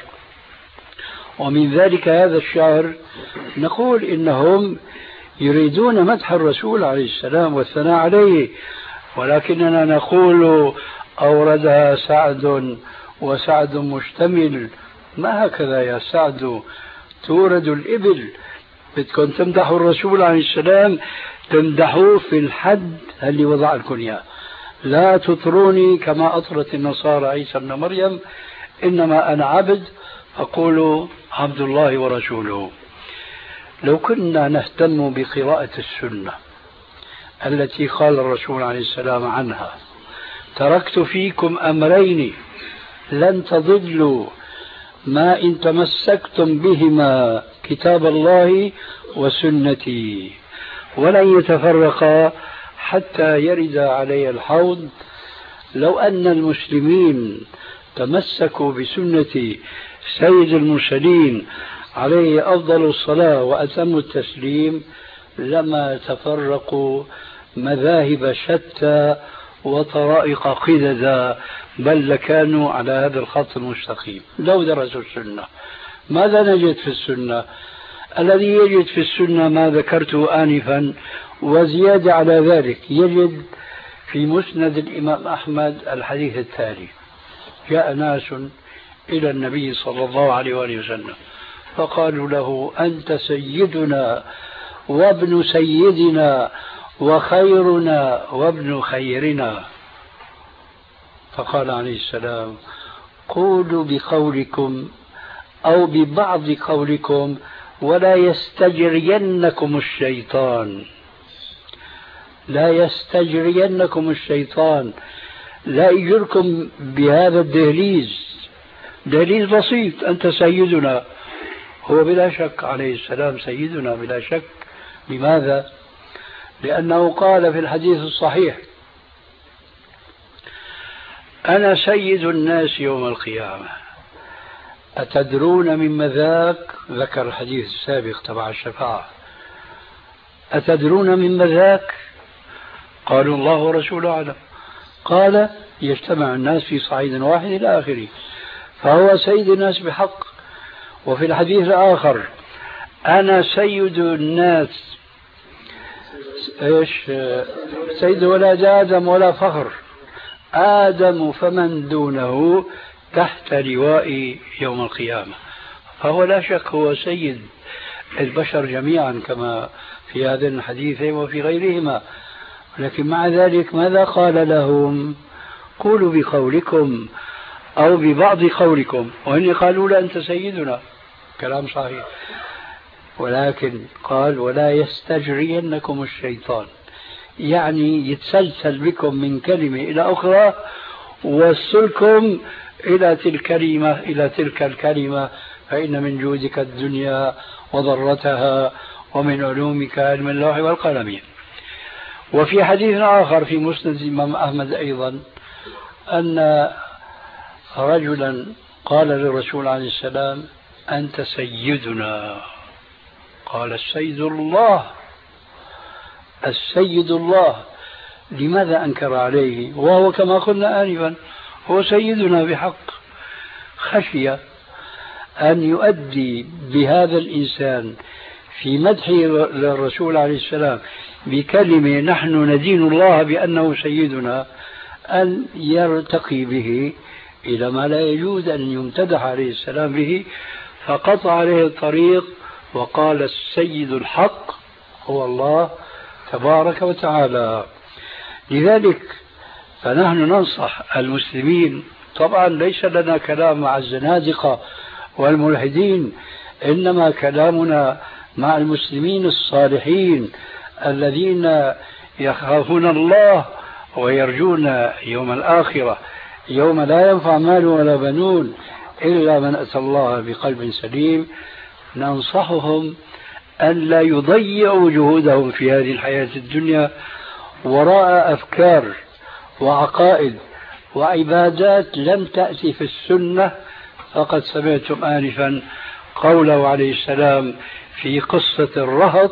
ومن ذلك هذا الشعر، نقول إنهم يريدون مدح الرسول عليه السلام والثناء عليه، ولكننا نقول: أوردها سعد وسعد مشتمل. ما هكذا يا سعد تورد الإبل؟ بدكم تمدحوا الرسول عليه السلام تمدحوه في الحد اللي وضع لكم إياه. لا تطروني كما أطرت النصارى عيسى ابن مريم، إنما أنا عبد فقولوا عبد الله ورسوله. لو كنا نهتم بقراءة السنة التي قال الرسول عليه السلام عنها: تركت فيكم أمرين لن تضلوا ما إن تمسكتم بهما، كتاب الله وسنتي، ولن يتفرقا حتى يرد علي الحوض. لو أن المسلمين تمسكوا بسنة سيد المرسلين عليه أفضل الصلاة وأتم التسليم لما تفرقوا مذاهب شتى وطرائق قددا، بل لكانوا على هذا الخط المستقيم لو درسوا السنة. ماذا نجد في السنة؟ الذي يجد في السنة ما ذكرته آنفا، وزيادة على ذلك يجد في مسند الإمام أحمد الحديث التالي: جاء ناس إلى النبي صلى الله عليه وآله وسلم فقالوا له: أنت سيدنا وابن سيدنا وخيرنا وابن خيرنا. فقال عليه السلام قولوا بقولكم أو ببعض قولكم ولا يستجرينكم الشيطان، لا يستجرينكم الشيطان، لا يجركم بهذا الدهليز، دهليز بسيط. أنت سيدنا، هو بلا شك عليه السلام سيدنا بلا شك. لماذا؟ لأنه قال في الحديث الصحيح أنا سيد الناس يوم القيامة. أتدرون مما ذاك؟ ذكر الحديث السابق تبع الشفاعة. أتدرون مما ذاك؟ قالوا الله ورسوله أعلم. قال يجتمع الناس في صعيد واحد إلى آخره، فهو سيد الناس بحق. وفي الحديث الآخر أنا سيد الناس إيش سيد ولد آدم ولا فخر، آدم فمن دونه تحت لوائي يوم القيامة. فهو لا شك هو سيد البشر جميعا كما في هذين الحديثين وفي غيرهما. لكن مع ذلك ماذا قال لهم؟ قولوا بقولكم أو ببعض قولكم، وإن قالوا لا أنت سيدنا، كلام صحيح. ولكن قال ولا يستجرينكم الشيطان، يعني يتسلسل بكم من كلمة إلى أخرى ووصلكم إلى تلك الكلمة إلى تلك الكلمة فإن من جودك الدنيا وضرتها ومن علومك علم اللوح والقلم. وفي حديث آخر في مسند الإمام أحمد أيضا أن رجلا قال للرسول عليه السلام أنت سيدنا. قال السيد الله، السيد الله. لماذا أنكر عليه وهو كما قلنا آنفا هو سيدنا بحق؟ خشي أن يؤدي بهذا الإنسان في مدحه للرسول عليه السلام بكلمة نحن ندين الله بأنه سيدنا أن يرتقي به إلى ما لا يجوز أن يمتدح عليه السلام به، فقطع عليه الطريق وقال السيد الحق هو الله تبارك وتعالى. لذلك فنحن ننصح المسلمين، طبعا ليس لنا كلام مع الزنادقة والملحدين، إنما كلامنا مع المسلمين الصالحين الذين يخافون الله ويرجون يوم الآخرة، يوم لا ينفع مال ولا بنون إلا من أتى الله بقلب سليم. ننصحهم أن لا يضيعوا جهودهم في هذه الحياة الدنيا وراء أفكار وعقائد وعبادات لم تأتي في السنة. فقد سمعتم آنفا قوله عليه السلام في قصة الرهط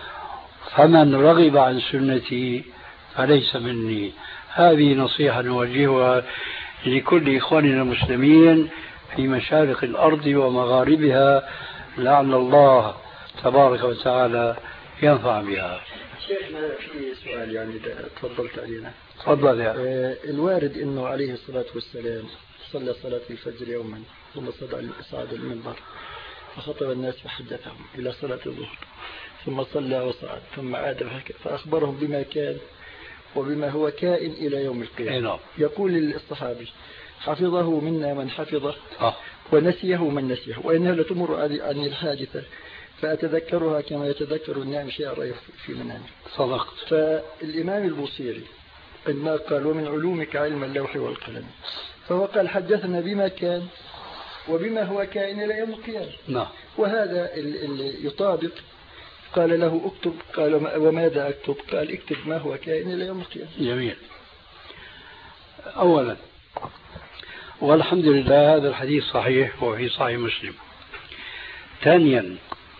فمن رغب عن سنتي فليس مني. هذه نصيحة نوجهها لكل إخواننا المسلمين في مشارق الأرض ومغاربها، لعل الله تبارك وتعالى ينفع بها. شيخنا في سؤال يعني تفضلت علينا. تفضل يا آه الوارد انه عليه الصلاة والسلام صلى صلاة الفجر يوما ثم صعد المنبر فخطب الناس فحدثهم الى صلاة الظهر ثم صلى وصعد ثم عاد فاخبرهم بما كان وبما هو كائن الى يوم القيامة. يقول الصحابي حفظه منا من حفظه آه. ونسيه من نسيه، وانها لتمر عن الحادثة فأتذكرها كما يتذكر النائم شيء رأيه في منامه. صدقت. فالإمام البوصيري عندما قال ومن علومك علم اللوح والقلم، فهو قال حدثنا بما كان وبما هو كائن إلى يوم القيامة. نعم. وهذا اللي يطابق. قال له اكتب، قال وماذا أكتب؟ قال اكتب ما هو كائن إلى يوم القيامة. جميل. أولا والحمد لله هذا الحديث صحيح وفي صحيح مسلم. ثانيا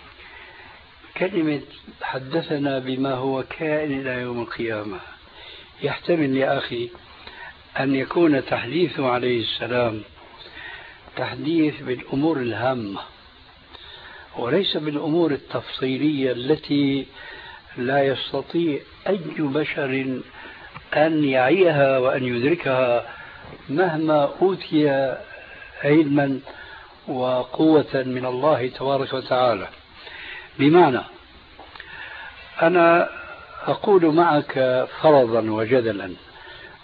كلمة حدثنا بما هو كائن إلى يوم القيامة يحتمل يا أخي أن يكون تحديثه عليه السلام تحديث بالأمور الهامة وليس بالأمور التفصيلية التي لا يستطيع أي بشر أن يعيها وأن يدركها مهما أوتي علما وقوة من الله تبارك وتعالى. بمعنى أنا أقول معك فرضا وجدلا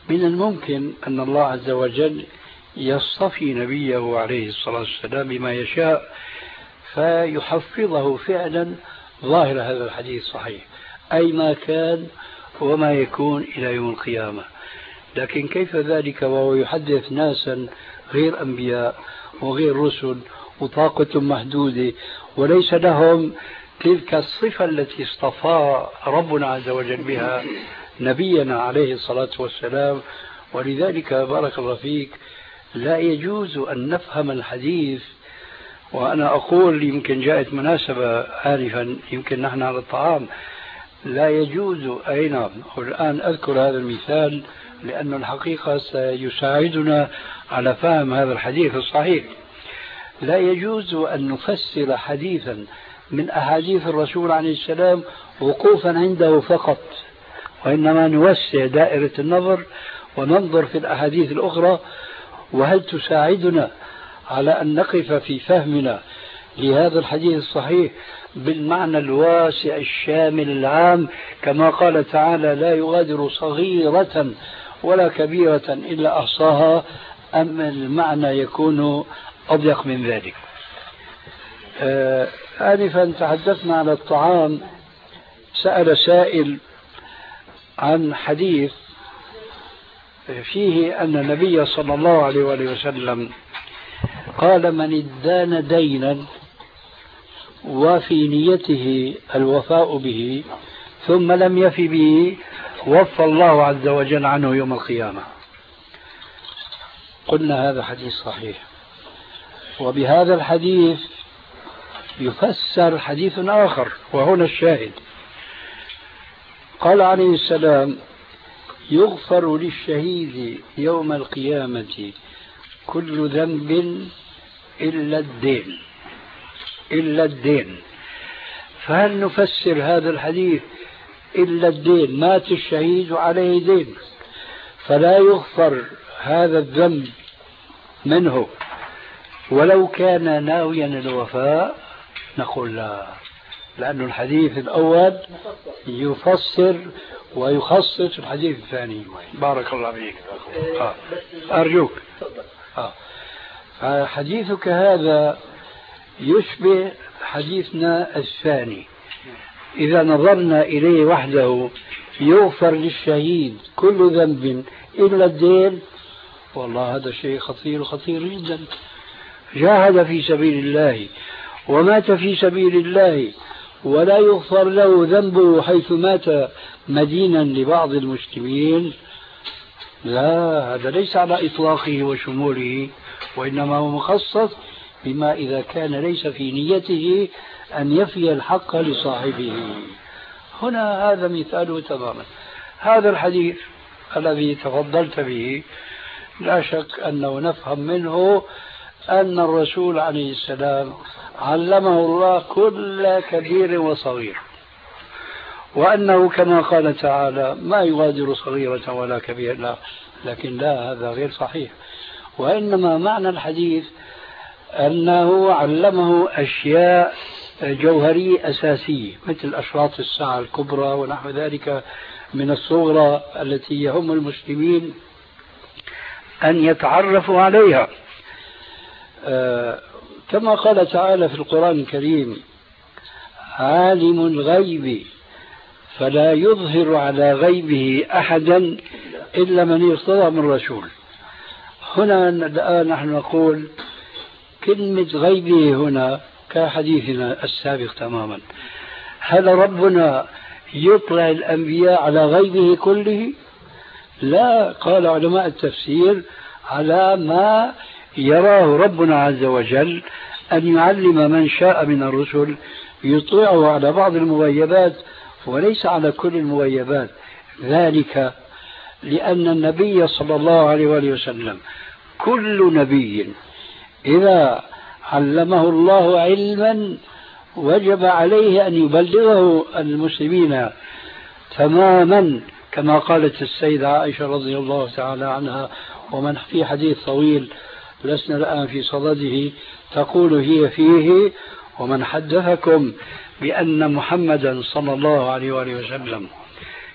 من الممكن أن الله عز وجل يصطفي نبيه عليه الصلاة والسلام بما يشاء فيحفظه فعلا ظاهر هذا الحديث صحيح أي ما كان وما يكون إلى يوم القيامة. لكن كيف ذلك وهو يحدث ناسا غير أنبياء وغير رسل وطاقة محدودة وليس لهم تلك الصفة التي اصطفى ربنا عز وجل بها نبينا عليه الصلاة والسلام. ولذلك بارك الله فيك لا يجوز أن نفهم الحديث، وأنا أقول يمكن جاءت مناسبة آنفا يمكن نحن على الطعام، لا يجوز أي نعم الآن أذكر هذا المثال لأن الحقيقة سيساعدنا على فهم هذا الحديث الصحيح. لا يجوز أن نفسر حديثا من أحاديث الرسول عليه السلام وقوفا عنده فقط، وإنما نوسع دائرة النظر وننظر في الأحاديث الأخرى وهل تساعدنا على أن نقف في فهمنا لهذا الحديث الصحيح بالمعنى الواسع الشامل العام كما قال تعالى لا يغادر صغيرة ولا كبيرة إلا أحصاها، أم المعنى يكون أضيق من ذلك. آه آنفا تحدثنا على الطعام. سأل سائل عن حديث فيه أن النبي صلى الله عليه وآله وسلم قال من ادان دينا وفي نيته الوفاء به ثم لم يف به وفى الله عز وجل عنه يوم القيامة. قلنا هذا حديث صحيح، وبهذا الحديث يفسر حديث آخر وهنا الشاهد. قال عليه السلام يغفر للشهيد يوم القيامة كل ذنب إلا الدين إلا الدين. فهل نفسر هذا الحديث إلا الدين؟ مات الشهيد عليه دين فلا يغفر هذا الذنب منه ولو كان ناويا الوفاء؟ نقول لا، لأن الحديث الأول يفسر ويخصص الحديث الثاني. بارك الله فيك. آه. أرجوك. آه. حديثك هذا يشبه حديثنا الثاني إذا نظرنا إليه وحده يغفر للشهيد كل ذنب إلا الدين. والله هذا شيء خطير خطير جدا. جاهد في سبيل الله ومات في سبيل الله ولا يغفر له ذنبه حيث مات مدينا لبعض المسلمين. لا، هذا ليس على إطلاقه وشموله، وإنما هو مخصص بما إذا كان ليس في نيته أن يفي الحق لصاحبه. هنا هذا مثاله تماما. هذا الحديث الذي تفضلت به لا شك أنه نفهم منه أن الرسول عليه السلام علمه الله كل كبير وصغير، وأنه كما قال تعالى ما يغادر صغيرة ولا كبيرة. لكن لا، هذا غير صحيح، وإنما معنى الحديث أنه علمه أشياء جوهرية أساسية مثل أشراط الساعة الكبرى ونحو ذلك من الصغرى التي يهم المسلمين أن يتعرفوا عليها. آه كما قال تعالى في القرآن الكريم عالم الغيب فلا يظهر على غيبه أحدا إلا من ارتضى من رسول. هنا الآن نحن نقول كلمة غيبه هنا كحديثنا السابق تماما. هل ربنا يطلع الأنبياء على غيبه كله؟ لا، قال علماء التفسير على ما يراه ربنا عز وجل أن يعلم من شاء من الرسل يطلعه على بعض المغيبات وليس على كل المغيبات. ذلك لأن النبي صلى الله عليه وآله وسلم كل نبي إذا علمه الله علما وجب عليه أن يبلغه المسلمين تماما، كما قالت السيدة عائشة رضي الله تعالى عنها ومن في حديث طويل لسنا الآن في صدده تقول هي فيه: ومن حدثكم بأن محمدا صلى الله عليه وآله وسلم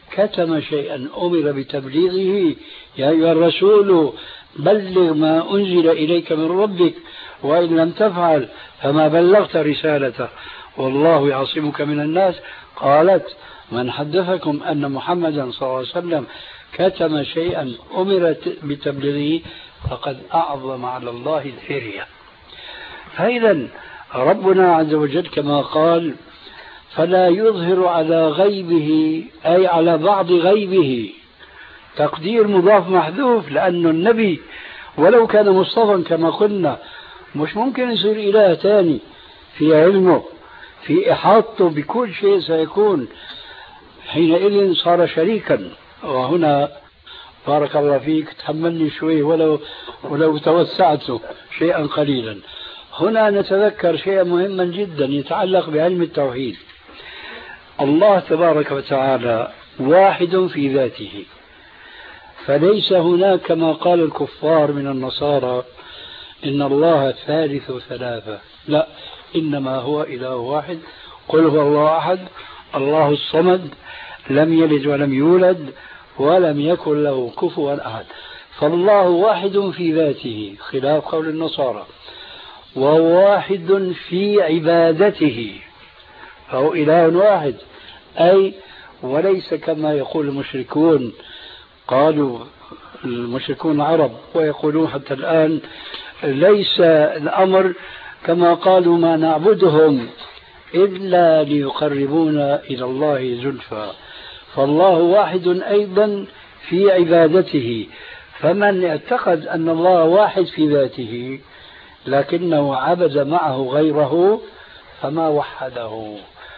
كتم شيئا أمر بتبليغه. يا أيها الرسول بلغ ما أنزل إليك من ربك وإن لم تفعل فما بلغت رسالته والله يعصمك من الناس. قالت من حدثكم أن محمدا صلى الله عليه وسلم كتم شيئا أمر بتبليغه فقد أعظم على الله الفرية. فإذا ربنا عز وجل كما قال فلا يظهر على غيبه أي على بعض غيبه، تقدير مضاف محذوف، لأن النبي ولو كان مصطفى كما قلنا مش ممكن يصير إله ثاني في علمه في إحاطته بكل شيء سيكون، حينئذ صار شريكا. وهنا بارك الله فيك تحملني شوي ولو ولو توسعته شيئا قليلا. هنا نتذكر شيئا مهما جدا يتعلق بعلم التوحيد. الله تبارك وتعالى واحد في ذاته، فليس هناك كما قال الكفار من النصارى إن الله ثالث ثلاثة، لا، إنما هو إله واحد. قل هو الله أحد الله الصمد لم يلد ولم يولد ولم يكن له كفوا أحد. فالله واحد في ذاته خلاف قول النصارى، وواحد في عبادته، فهو إله واحد، أي وليس كما يقول المشركون. قالوا المشركون العرب ويقولون حتى الآن ليس الأمر كما قالوا ما نعبدهم إلا ليقربونا إلى الله زلفى، فالله واحد أيضا في عبادته. فمن اعتقد أن الله واحد في ذاته لكنه عبد معه غيره فما وحده.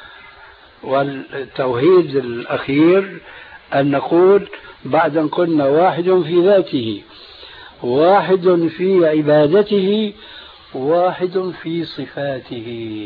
والتوحيد الأخير أن نقول بعد أن قلنا واحد في ذاته، واحد في عبادته، واحد في صفاته.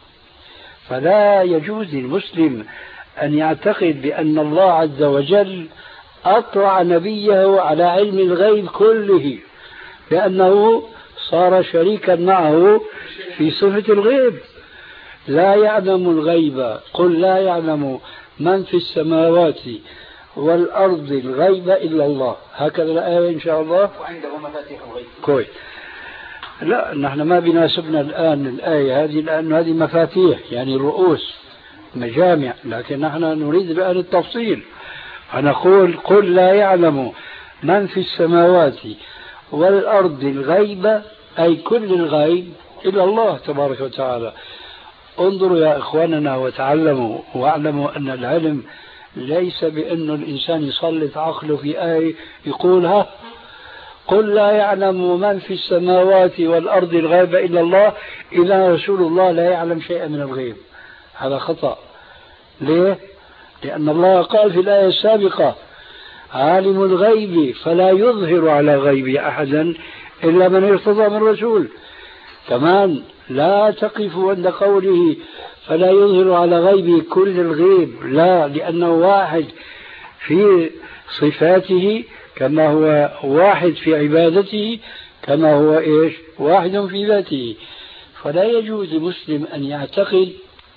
فلا يجوز للمسلم أن يعتقد بأن الله عز وجل أطلع نبيه على علم الغيب كله، لأنه صار شريكا معه في صفة الغيب. لا يعلم الغيب، قل لا يعلم من في السماوات والأرض الغيب إلا الله، هكذا الآية إن شاء الله. وعنده مفاتيح الغيب. كويس. لا، نحن ما بيناسبنا الآن الآية هذه، لأن هذه مفاتيح يعني الرؤوس مجامع، لكن نحن نريد الآن التفصيل. فنقول قل لا يعلم من في السماوات والأرض الغيب، أي كل الغيب إلا الله تبارك وتعالى. انظروا يا إخواننا وتعلموا واعلموا أن العلم ليس بأن الإنسان يسلط عقله في آية يقولها قل لا يعلم من في السماوات والأرض الغيب إلا الله، إذا رسول الله لا يعلم شيئا من الغيب. هذا خطأ. ليه؟ لأن الله قال في الآية السابقة عالم الغيب فلا يظهر على غيبه أحدا إلا من ارتضى من رسول. كمان لا تقف عند قوله فلا يظهر على غيبه كل الغيب، لا، لأنه واحد في صفاته كما هو واحد في عبادته كما هو إيش واحد في ذاته. فلا يجوز لمسلم أن يعتقد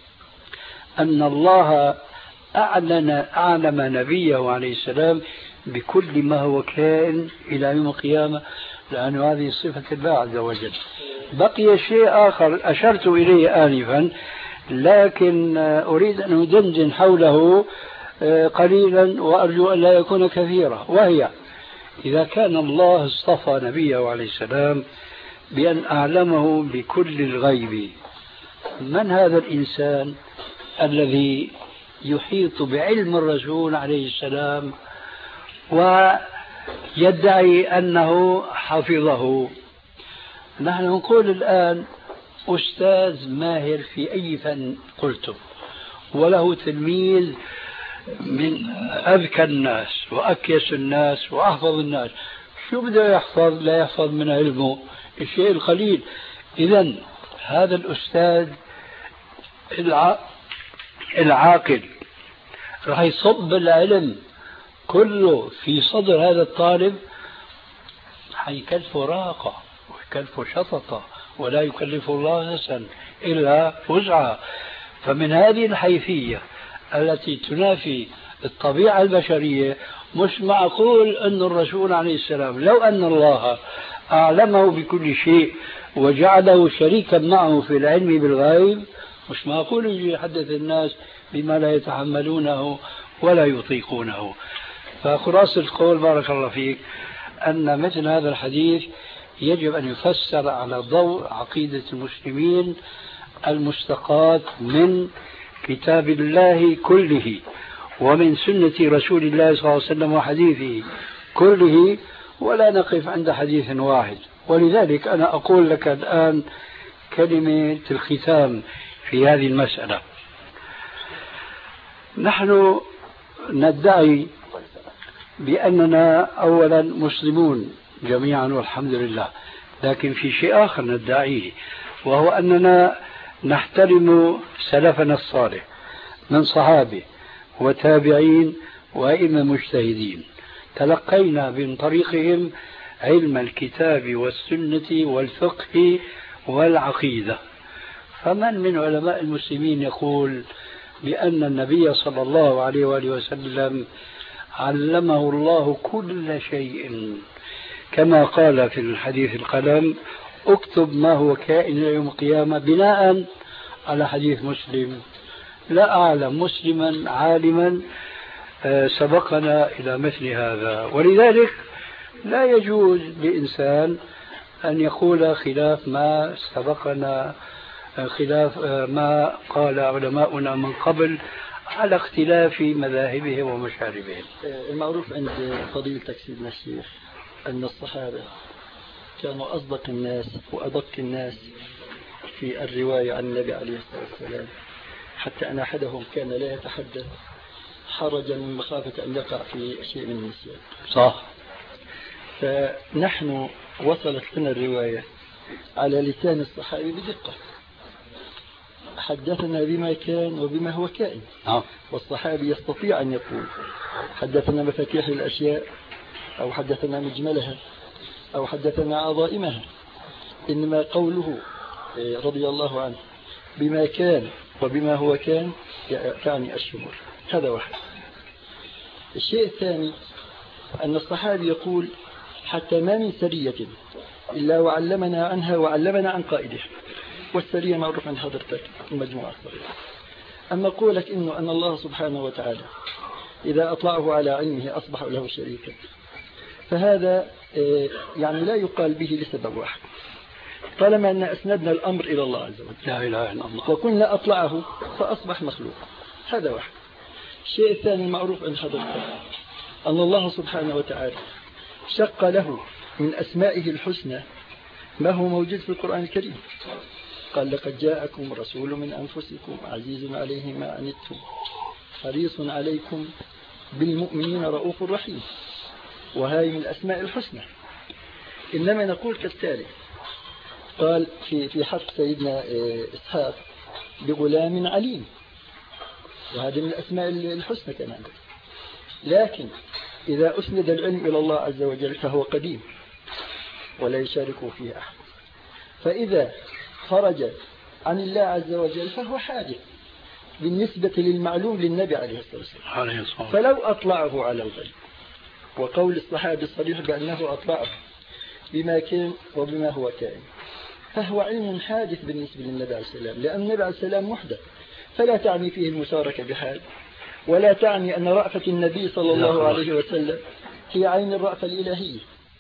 أن الله أعلن أعلم نبيه عليه السلام بكل ما هو كائن إلى يوم القيامة، لأن هذه صفة الله عز وجل. بقي شيء آخر أشرت إليه آنفا، لكن أريد أن أدندن حوله قليلا وأرجو أن لا يكون كثيرا، وهي إذا كان الله اصطفى نبيه عليه السلام بأن أعلمه بكل الغيب، من هذا الإنسان الذي يحيط بعلم الرسول عليه السلام ويدعي أنه حفظه؟ نحن نقول الآن أستاذ ماهر في أي فن قلته، وله تلميذ من أذكى الناس وأكيس الناس وأحفظ الناس، شو بده يحفظ؟ لا يحفظ من علمه الشيء القليل. إذن هذا الأستاذ العاقل راح يصب العلم كله في صدر هذا الطالب، حيكلفه راقة ويكلفه شططة، ولا يكلف الله نفسا إلا وسعها. فمن هذه الحيثية التي تنافي الطبيعة البشرية مش معقول أن الرسول عليه السلام لو أن الله أعلمه بكل شيء وجعله شريكا معه في العلم بالغيب مش معقول يجي يحدث الناس بما لا يتحملونه ولا يطيقونه. فخلاصة القول بارك الله فيك أن مثل هذا الحديث يجب أن يفسر على ضوء عقيدة المسلمين المستقاة من كتاب الله كله ومن سنة رسول الله صلى الله عليه وسلم وحديثه كله، ولا نقف عند حديث واحد. ولذلك أنا أقول لك الآن كلمة الختام في هذه المسألة. نحن ندعي بأننا أولا مسلمون جميعا والحمد لله، لكن في شيء آخر ندعيه، وهو أننا نحترم سلفنا الصالح من صحابة وتابعين وأئمة مجتهدين، تلقينا من طريقهم علم الكتاب والسنة والفقه والعقيدة. فمن من علماء المسلمين يقول بأن النبي صلى الله عليه وآله وسلم علمه الله كل شيء كما قال في الحديث القلم اكتب ما هو كائن يوم القيامة بناء على حديث مسلم؟ لا أعلم مسلما عالما سبقنا إلى مثل هذا. ولذلك لا يجوز لإنسان أن يقول خلاف ما سبقنا، خلاف ما قال علماؤنا من قبل على اختلاف مذاهبهم ومشاربهم. المعروف عند فضيلتك سيدنا الشيخ أن الصحابة كانوا أصدق الناس وأدق الناس في الرواية عن النبي عليه الصلاة والسلام، حتى أن أحدهم كان لا يتحدث حرجا من مخافة أن يقع في شيء من النسيان. صح. فنحن وصلت لنا الرواية على لسان الصحابي بدقة، حدثنا بما كان وبما هو كائن. أه. والصحابي يستطيع أن يقول حدثنا مفاتيح الأشياء أو حدثنا مجملها أو حدثنا عظائمها، إنما قوله رضي الله عنه بما كان وبما هو كان يعني الشمول. هذا واحد. الشيء الثاني أن الصحابي يقول حتى ما من سرية إلا وعلمنا عنها وعلمنا عن قائدها، والسرية معروف عن حضرتك المجموعة الصغيرة. أما قولك إنه أن الله سبحانه وتعالى إذا أطلعه على علمه أصبح له شريكا، فهذا يعني لا يقال به لسبب واحد، طالما أن أسندنا الأمر إلى الله عز وجل لا إله إلا الله وكنا أطلعه فأصبح مخلوق. هذا واحد. الشيء الثاني المعروف عن حضرتك أن الله سبحانه وتعالى شق له من أسمائه الحسنى ما هو موجود في القرآن الكريم. قال لقد جاءكم رسول من أنفسكم عزيز عليه ما عنتم حريص عليكم بالمؤمنين رؤوف رحيم، وهذه من الأسماء الحسنى. إنما نقول كالتالي، قال في في حق سيدنا إسحاق بغلام عليم، وهذا من الأسماء الحسنى كمان. لكن إذا أسند العلم إلى الله عز وجل فهو قديم ولا يشاركه فيه أحد، فإذا خرج عن الله عز وجل فهو حادث بالنسبة للمعلوم للنبي عليه الصلاة والسلام. فلو أطلعه على الغيب، وقول الصحابي الصريح بأنه أطلعه بما كان وبما هو كائن، فهو علم حادث بالنسبة للنبي عليه السلام، لأن النبي عليه السلام محدث، فلا تعني فيه المشاركة بحال، ولا تعني أن رأفة النبي صلى الله عليه وسلم هي عين الرأفة الإلهية.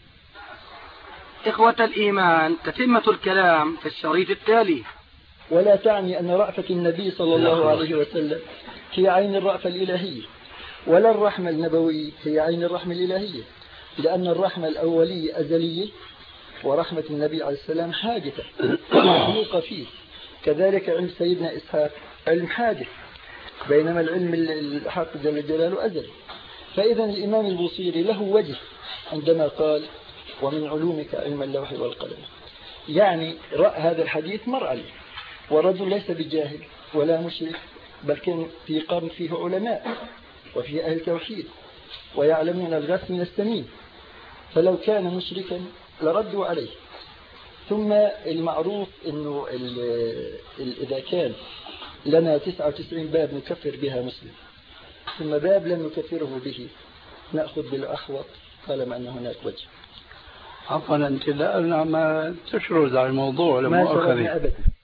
إخوة الإيمان، تتمة الكلام في الشريط التالي. ولا تعني أن رأفة النبي صلى الله عليه وسلم هي عين الرأفة الإلهية، ولا الرحمة النبوية هي عين الرحمة الإلهية، لأن الرحمة الأولية أزلية، ورحمة النبي عليه السلام حادثة مخلوقة فيه. كذلك علم سيدنا إسحاق علم حادث، بينما العلم الحق جل جلاله أزلي. فإذا الإمام البوصيري له وجه عندما قال ومن علومك علم اللوح والقلم، يعني رأى هذا الحديث مر عليه، ورجل ليس بجاهل ولا مشرك، بل كان في قرن فيه علماء وفيه أهل توحيد ويعلمون الغث من السمين، فلو كان مشركا لردوا عليه. ثم المعروف أنه إذا كان لنا تسعة وتسعين باب نكفر بها مسلم، ثم باب لم يكفره به نأخذ بالأحوط طالما أن هناك وجه. عفوا أنت الآن عم تشرد على الموضوع لما ما أبدا.